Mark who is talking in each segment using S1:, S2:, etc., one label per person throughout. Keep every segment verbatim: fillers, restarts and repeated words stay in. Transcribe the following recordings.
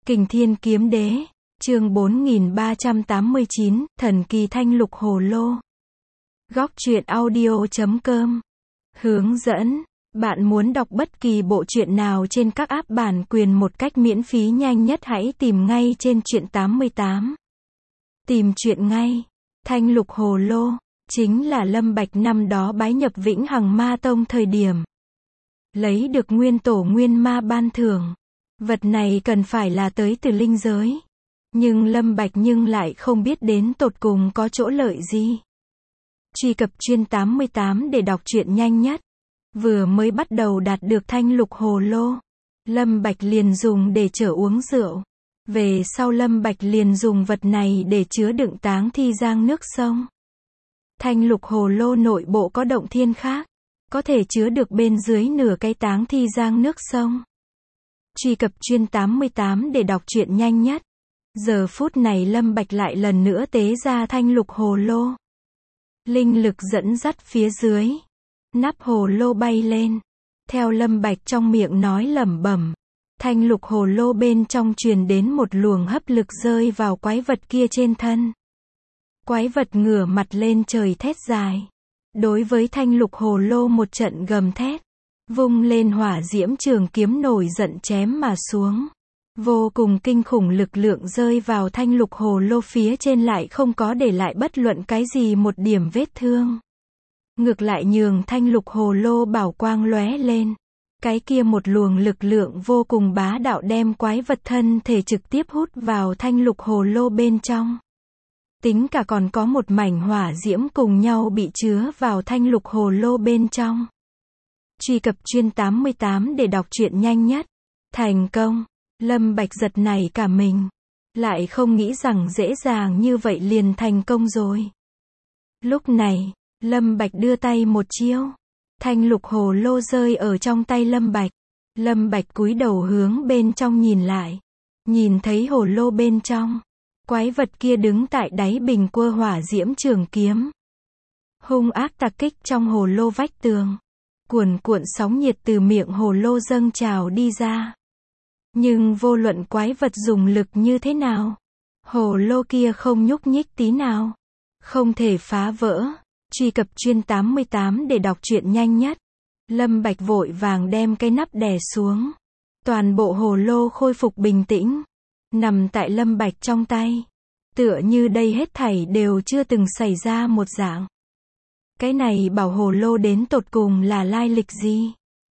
S1: Kình Thiên Kiếm Đế, chương bốn nghìn ba trăm tám mươi chín, Thần Kỳ Thanh Lục Hồ Lô. Góc truyện audio chấm com. Hướng dẫn, bạn muốn đọc bất kỳ bộ truyện nào trên các app bản quyền một cách miễn phí nhanh nhất hãy tìm ngay trên truyện tám mươi tám. Tìm truyện ngay. Thanh Lục Hồ Lô, chính là Lâm Bạch năm đó bái nhập Vĩnh Hằng Ma Tông thời điểm. Lấy được nguyên tổ nguyên ma ban thưởng. Vật này cần phải là tới từ linh giới. Nhưng Lâm Bạch nhưng lại không biết đến tột cùng có chỗ lợi gì. Truy cập chuyên tám mươi tám để đọc truyện nhanh nhất. Vừa mới bắt đầu đạt được thanh lục hồ lô, Lâm Bạch liền dùng để chở uống rượu. Về sau Lâm Bạch liền dùng vật này để chứa đựng táng thi giang nước sông. Thanh lục hồ lô nội bộ có động thiên khác, có thể chứa được bên dưới nửa cái táng thi giang nước sông. Truy cập chuyên tám mươi tám để đọc truyện nhanh nhất. Giờ phút này Lâm Bạch lại lần nữa tế ra thanh lục hồ lô. Linh lực dẫn dắt phía dưới. Nắp hồ lô bay lên. Theo Lâm Bạch trong miệng nói lẩm bẩm. Thanh lục hồ lô bên trong truyền đến một luồng hấp lực rơi vào quái vật kia trên thân. Quái vật ngửa mặt lên trời thét dài. Đối với thanh lục hồ lô một trận gầm thét. Vung lên hỏa diễm trường kiếm nổi giận chém mà xuống. Vô cùng kinh khủng lực lượng rơi vào thanh lục hồ lô phía trên lại không có để lại bất luận cái gì một điểm vết thương. Ngược lại nhường thanh lục hồ lô bảo quang lóe lên. Cái kia một luồng lực lượng vô cùng bá đạo đem quái vật thân thể trực tiếp hút vào thanh lục hồ lô bên trong. Tính cả còn có một mảnh hỏa diễm cùng nhau bị chứa vào thanh lục hồ lô bên trong. Truy cập chuyên tám mươi tám để đọc truyện nhanh nhất. Thành công. Lâm Bạch giật nảy cả mình. Lại không nghĩ rằng dễ dàng như vậy liền thành công rồi. Lúc này, Lâm Bạch đưa tay một chiêu. Thanh lục hồ lô rơi ở trong tay Lâm Bạch. Lâm Bạch cúi đầu hướng bên trong nhìn lại. Nhìn thấy hồ lô bên trong. Quái vật kia đứng tại đáy bình cua hỏa diễm trường kiếm. Hung ác tạc kích trong hồ lô vách tường. Cuồn cuộn sóng nhiệt từ miệng hồ lô dâng trào đi ra. Nhưng vô luận quái vật dùng lực như thế nào, hồ lô kia không nhúc nhích tí nào. Không thể phá vỡ. Truy cập chuyên tám mươi tám để đọc truyện nhanh nhất. Lâm Bạch vội vàng đem cái nắp đè xuống. Toàn bộ hồ lô khôi phục bình tĩnh. Nằm tại Lâm Bạch trong tay. Tựa như đây hết thảy đều chưa từng xảy ra một dạng. Cái này bảo hồ lô đến tột cùng là lai lịch gì?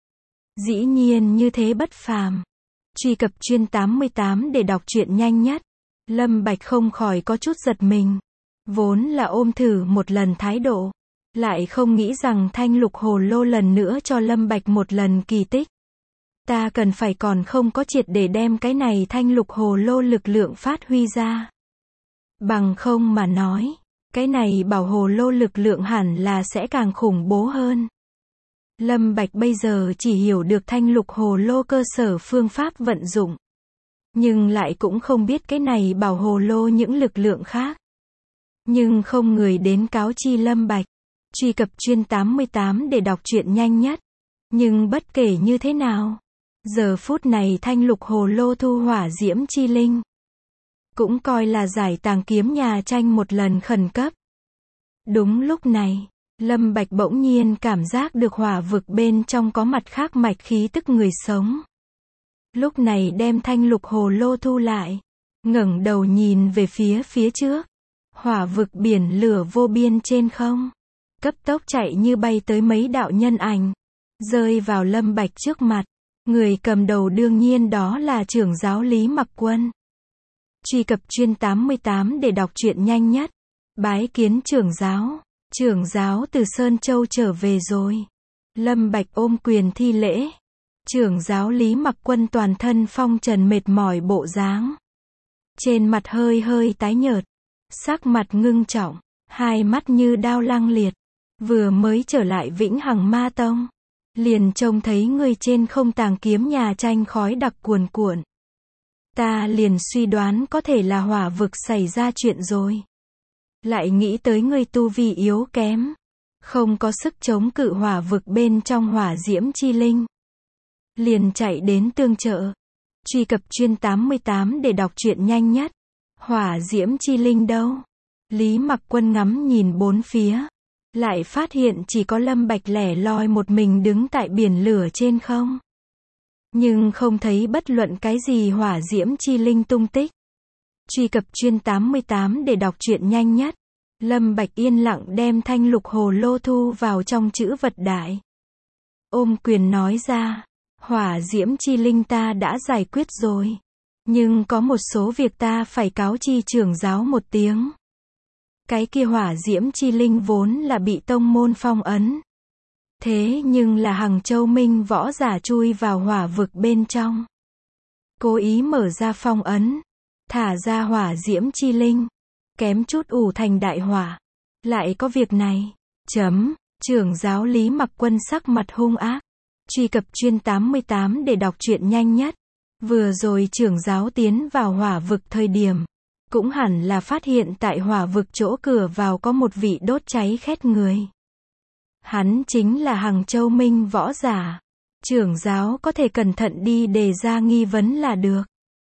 S1: Dĩ nhiên như thế bất phàm. Truy cập chuyên tám mươi tám để đọc truyện nhanh nhất. Lâm Bạch không khỏi có chút giật mình. Vốn là ôm thử một lần thái độ. Lại không nghĩ rằng thanh lục hồ lô lần nữa cho Lâm Bạch một lần kỳ tích. Ta cần phải còn không có triệt để đem cái này thanh lục hồ lô lực lượng phát huy ra. Bằng không mà nói. Cái này bảo hồ lô lực lượng hẳn là sẽ càng khủng bố hơn. Lâm Bạch bây giờ chỉ hiểu được thanh lục hồ lô cơ sở phương pháp vận dụng. Nhưng lại cũng không biết cái này bảo hồ lô những lực lượng khác. Nhưng không người đến cáo chi Lâm Bạch. Truy cập chuyên tám mươi tám để đọc truyện nhanh nhất. Nhưng bất kể như thế nào. Giờ phút này thanh lục hồ lô thu hỏa diễm chi linh. Cũng coi là giải tàng kiếm nhà tranh một lần khẩn cấp. Đúng lúc này, Lâm Bạch bỗng nhiên cảm giác được hỏa vực bên trong có mặt khác mạch khí tức người sống. Lúc này đem thanh lục hồ lô thu lại. Ngẩng đầu nhìn về phía phía trước. Hỏa vực biển lửa vô biên trên không. Cấp tốc chạy như bay tới mấy đạo nhân ảnh. Rơi vào Lâm Bạch trước mặt. Người cầm đầu đương nhiên đó là trưởng giáo Lý Mặc Quân. Truy cập chuyên tám mươi tám để đọc truyện nhanh nhất. Bái kiến trưởng giáo. Trưởng giáo từ Sơn Châu trở về rồi. Lâm Bạch ôm quyền thi lễ. Trưởng giáo Lý Mặc Quân toàn thân phong trần mệt mỏi bộ dáng. Trên mặt hơi hơi tái nhợt. Sắc mặt ngưng trọng. Hai mắt như đao lăng liệt. Vừa mới trở lại Vĩnh Hằng Ma Tông. Liền trông thấy người trên không tàng kiếm nhà tranh khói đặc cuồn cuộn. Ta liền suy đoán có thể là hỏa vực xảy ra chuyện rồi. Lại nghĩ tới người tu vi yếu kém. Không có sức chống cự hỏa vực bên trong hỏa diễm chi linh. Liền chạy đến tương trợ. Truy cập chuyên tám mươi tám để đọc truyện nhanh nhất. Hỏa diễm chi linh đâu? Lý Mặc Quân ngắm nhìn bốn phía, lại phát hiện chỉ có Lâm Bạch lẻ loi một mình đứng tại biển lửa trên không. Nhưng không thấy bất luận cái gì hỏa diễm chi linh tung tích. Truy cập chuyên tám mươi tám để đọc truyện nhanh nhất. Lâm Bạch yên lặng đem thanh lục hồ lô thu vào trong chữ vật đại. Ôm quyền nói ra, hỏa diễm chi linh ta đã giải quyết rồi. Nhưng có một số việc ta phải cáo chi trưởng giáo một tiếng. Cái kia hỏa diễm chi linh vốn là bị tông môn phong ấn. Thế nhưng là Hằng Châu Minh võ giả chui vào hỏa vực bên trong. Cố ý mở ra phong ấn. Thả ra hỏa diễm chi linh. Kém chút ủ thành đại hỏa. Lại có việc này. Chấm. Trưởng giáo Lý Mặc Quân sắc mặt hung ác. Truy cập chuyên tám mươi tám để đọc truyện nhanh nhất. Vừa rồi trưởng giáo tiến vào hỏa vực thời điểm. Cũng hẳn là phát hiện tại hỏa vực chỗ cửa vào có một vị đốt cháy khét người. Hắn chính là Hằng Châu Minh võ giả. Trưởng giáo có thể cẩn thận đi đề ra nghi vấn là được.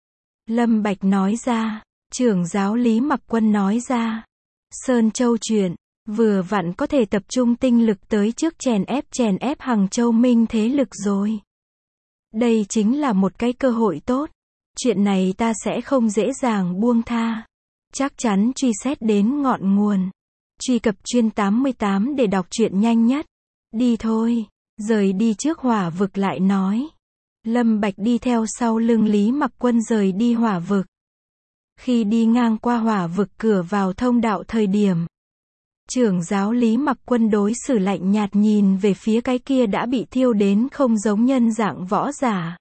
S1: Lâm Bạch nói ra. Trưởng giáo Lý Mặc Quân nói ra. Sơn Châu chuyện. Vừa vặn có thể tập trung tinh lực tới trước chèn ép chèn ép Hằng Châu Minh thế lực rồi. Đây chính là một cái cơ hội tốt. Chuyện này ta sẽ không dễ dàng buông tha. Chắc chắn truy xét đến ngọn nguồn. Truy cập chuyên tám mươi tám để đọc truyện nhanh nhất. Đi thôi. Rời đi trước hỏa vực lại nói. Lâm Bạch đi theo sau lưng Lý Mặc Quân rời đi hỏa vực. Khi đi ngang qua hỏa vực cửa vào thông đạo thời điểm. Trưởng giáo Lý Mặc Quân đối xử lạnh nhạt nhìn về phía cái kia đã bị thiêu đến không giống nhân dạng võ giả.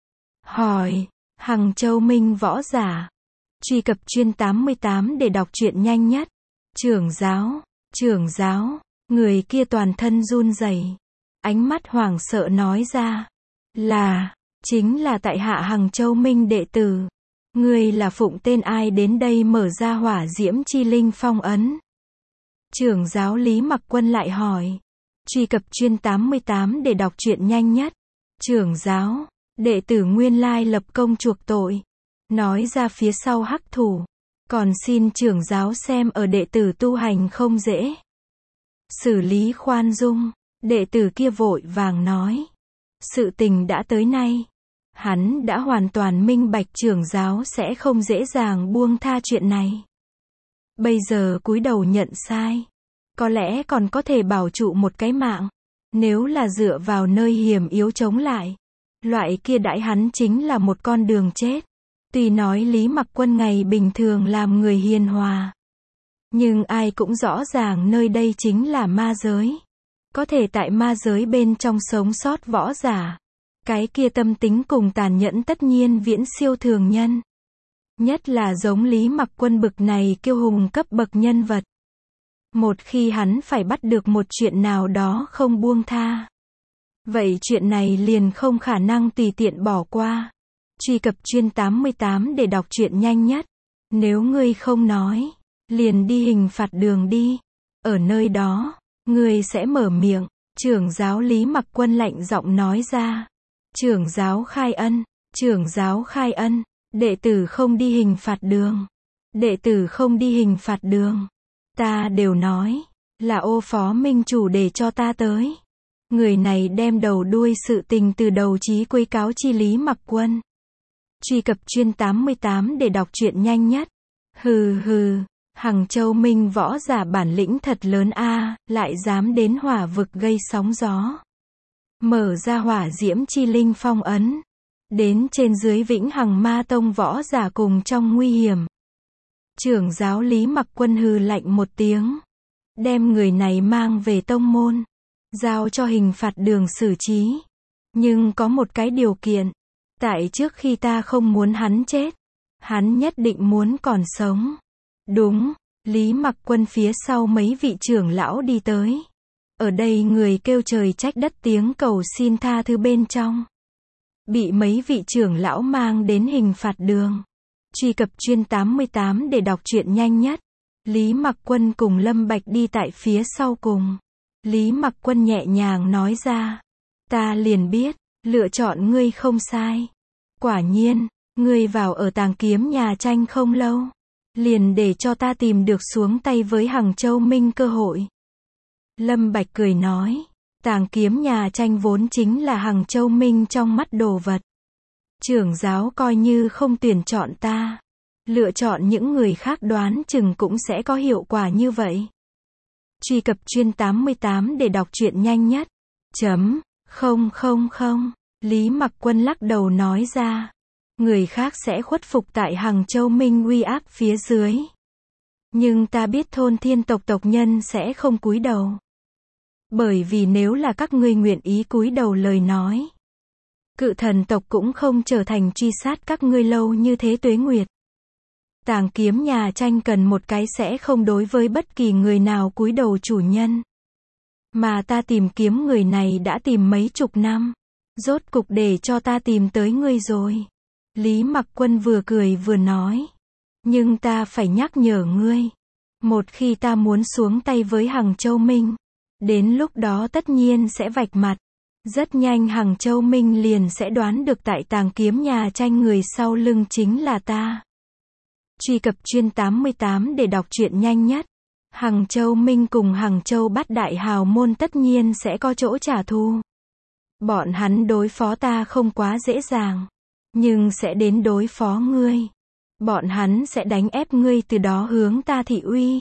S1: Hỏi. Hằng Châu Minh võ giả. Truy cập chuyên tám mươi tám để đọc truyện nhanh nhất. Trưởng giáo. Trưởng giáo. Người kia toàn thân run rẩy. Ánh mắt hoảng sợ nói ra. Là. Chính là tại hạ Hằng Châu Minh đệ tử. Người là phụng tên ai đến đây mở ra hỏa diễm chi linh phong ấn? Trưởng giáo Lý Mặc Quân lại hỏi. Truy cập chuyên tám mươi tám để đọc truyện nhanh nhất. Trưởng giáo. Đệ tử nguyên lai lập công chuộc tội. Nói ra phía sau hắc thủ. Còn xin trưởng giáo xem ở đệ tử tu hành không dễ. Xử lý khoan dung. Đệ tử kia vội vàng nói. Sự tình đã tới nay. Hắn đã hoàn toàn minh bạch trưởng giáo sẽ không dễ dàng buông tha chuyện này. Bây giờ cúi đầu nhận sai. Có lẽ còn có thể bảo trụ một cái mạng. Nếu là dựa vào nơi hiểm yếu chống lại. Loại kia đãi hắn chính là một con đường chết. Tuy nói Lý Mặc Quân ngày bình thường làm người hiền hòa. Nhưng ai cũng rõ ràng nơi đây chính là ma giới. Có thể tại ma giới bên trong sống sót võ giả. Cái kia tâm tính cùng tàn nhẫn tất nhiên viễn siêu thường nhân. Nhất là giống Lý Mặc Quân bực này kiêu hùng cấp bậc nhân vật. Một khi hắn phải bắt được một chuyện nào đó không buông tha. Vậy chuyện này liền không khả năng tùy tiện bỏ qua. Truy cập chuyên tám mươi tám để đọc truyện nhanh nhất. Nếu ngươi không nói, liền đi hình phạt đường đi. Ở nơi đó, ngươi sẽ mở miệng. Trưởng giáo Lý Mặc Quân lạnh giọng nói ra. Trưởng giáo khai ân. Trưởng giáo khai ân. Đệ tử không đi hình phạt đường. Đệ tử không đi hình phạt đường. Ta đều nói, là ô phó minh chủ để cho ta tới. Người này đem đầu đuôi sự tình từ đầu chí cuối cáo chi Lý Mặc Quân. Truy cập chuyên tám mươi tám để đọc truyện nhanh nhất. Hừ hừ, Hằng Châu Minh võ giả bản lĩnh thật lớn a, lại dám đến hỏa vực gây sóng gió. Mở ra hỏa diễm chi linh phong ấn. Đến trên dưới Vĩnh Hằng Ma Tông võ giả cùng trong nguy hiểm. Trưởng giáo Lý Mặc Quân hừ lạnh một tiếng. Đem người này mang về tông môn. Giao cho hình phạt đường xử trí. Nhưng có một cái điều kiện. Tại trước khi ta không muốn hắn chết. Hắn nhất định muốn còn sống. Đúng. Lý Mặc Quân phía sau mấy vị trưởng lão đi tới. Ở đây người kêu trời trách đất tiếng cầu xin tha thứ bên trong. Bị mấy vị trưởng lão mang đến hình phạt đường. Truy cập chuyên tám mươi tám để đọc truyện nhanh nhất. Lý Mặc Quân cùng Lâm Bạch đi tại phía sau cùng. Lý Mặc Quân nhẹ nhàng nói ra. Ta liền biết, lựa chọn ngươi không sai. Quả nhiên, ngươi vào ở Tàng Kiếm Nhà Tranh không lâu, liền để cho ta tìm được xuống tay với Hằng Châu Minh cơ hội. Lâm Bạch cười nói, Tàng Kiếm Nhà Tranh vốn chính là Hằng Châu Minh trong mắt đồ vật. Trưởng giáo coi như không tuyển chọn ta, lựa chọn những người khác đoán chừng cũng sẽ có hiệu quả như vậy. Truy cập chuyên tám mươi tám để đọc truyện nhanh nhất. Chấm, không không không, Lý Mặc Quân lắc đầu nói ra. Người khác sẽ khuất phục tại Hằng Châu Minh uy áp phía dưới. Nhưng ta biết thôn thiên tộc tộc nhân sẽ không cúi đầu. Bởi vì nếu là các ngươi nguyện ý cúi đầu lời nói, Cự Thần tộc cũng không trở thành truy sát các ngươi lâu như thế tuế nguyệt. Tàng Kiếm Nhà Tranh cần một cái sẽ không đối với bất kỳ người nào cúi đầu chủ nhân. Mà ta tìm kiếm người này đã tìm mấy chục năm. Rốt cục để cho ta tìm tới ngươi rồi. Lý Mặc Quân vừa cười vừa nói. Nhưng ta phải nhắc nhở ngươi. Một khi ta muốn xuống tay với Hằng Châu Minh, đến lúc đó tất nhiên sẽ vạch mặt. Rất nhanh Hằng Châu Minh liền sẽ đoán được tại Tàng Kiếm Nhà Tranh người sau lưng chính là ta. Truy cập chuyên tám mươi tám để đọc truyện nhanh nhất. Hằng Châu Minh cùng Hằng Châu Bát Đại Hào Môn tất nhiên sẽ có chỗ trả thù. Bọn hắn đối phó ta không quá dễ dàng, nhưng sẽ đến đối phó ngươi. Bọn hắn sẽ đánh ép ngươi từ đó hướng ta thị uy.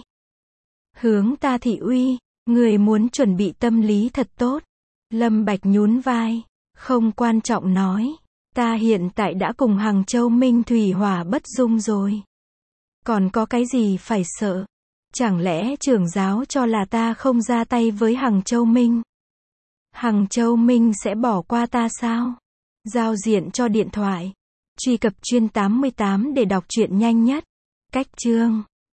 S1: Hướng ta thị uy, ngươi muốn chuẩn bị tâm lý thật tốt. Lâm Bạch nhún vai, không quan trọng nói. Ta hiện tại đã cùng Hằng Châu Minh thủy hỏa bất dung rồi. Còn có cái gì phải sợ? Chẳng lẽ trưởng giáo cho là ta không ra tay với Hằng Châu Minh? Hằng Châu Minh sẽ bỏ qua ta sao? Giao diện cho điện thoại. Truy cập chuyên tám mươi tám để đọc truyện nhanh nhất. Cách chương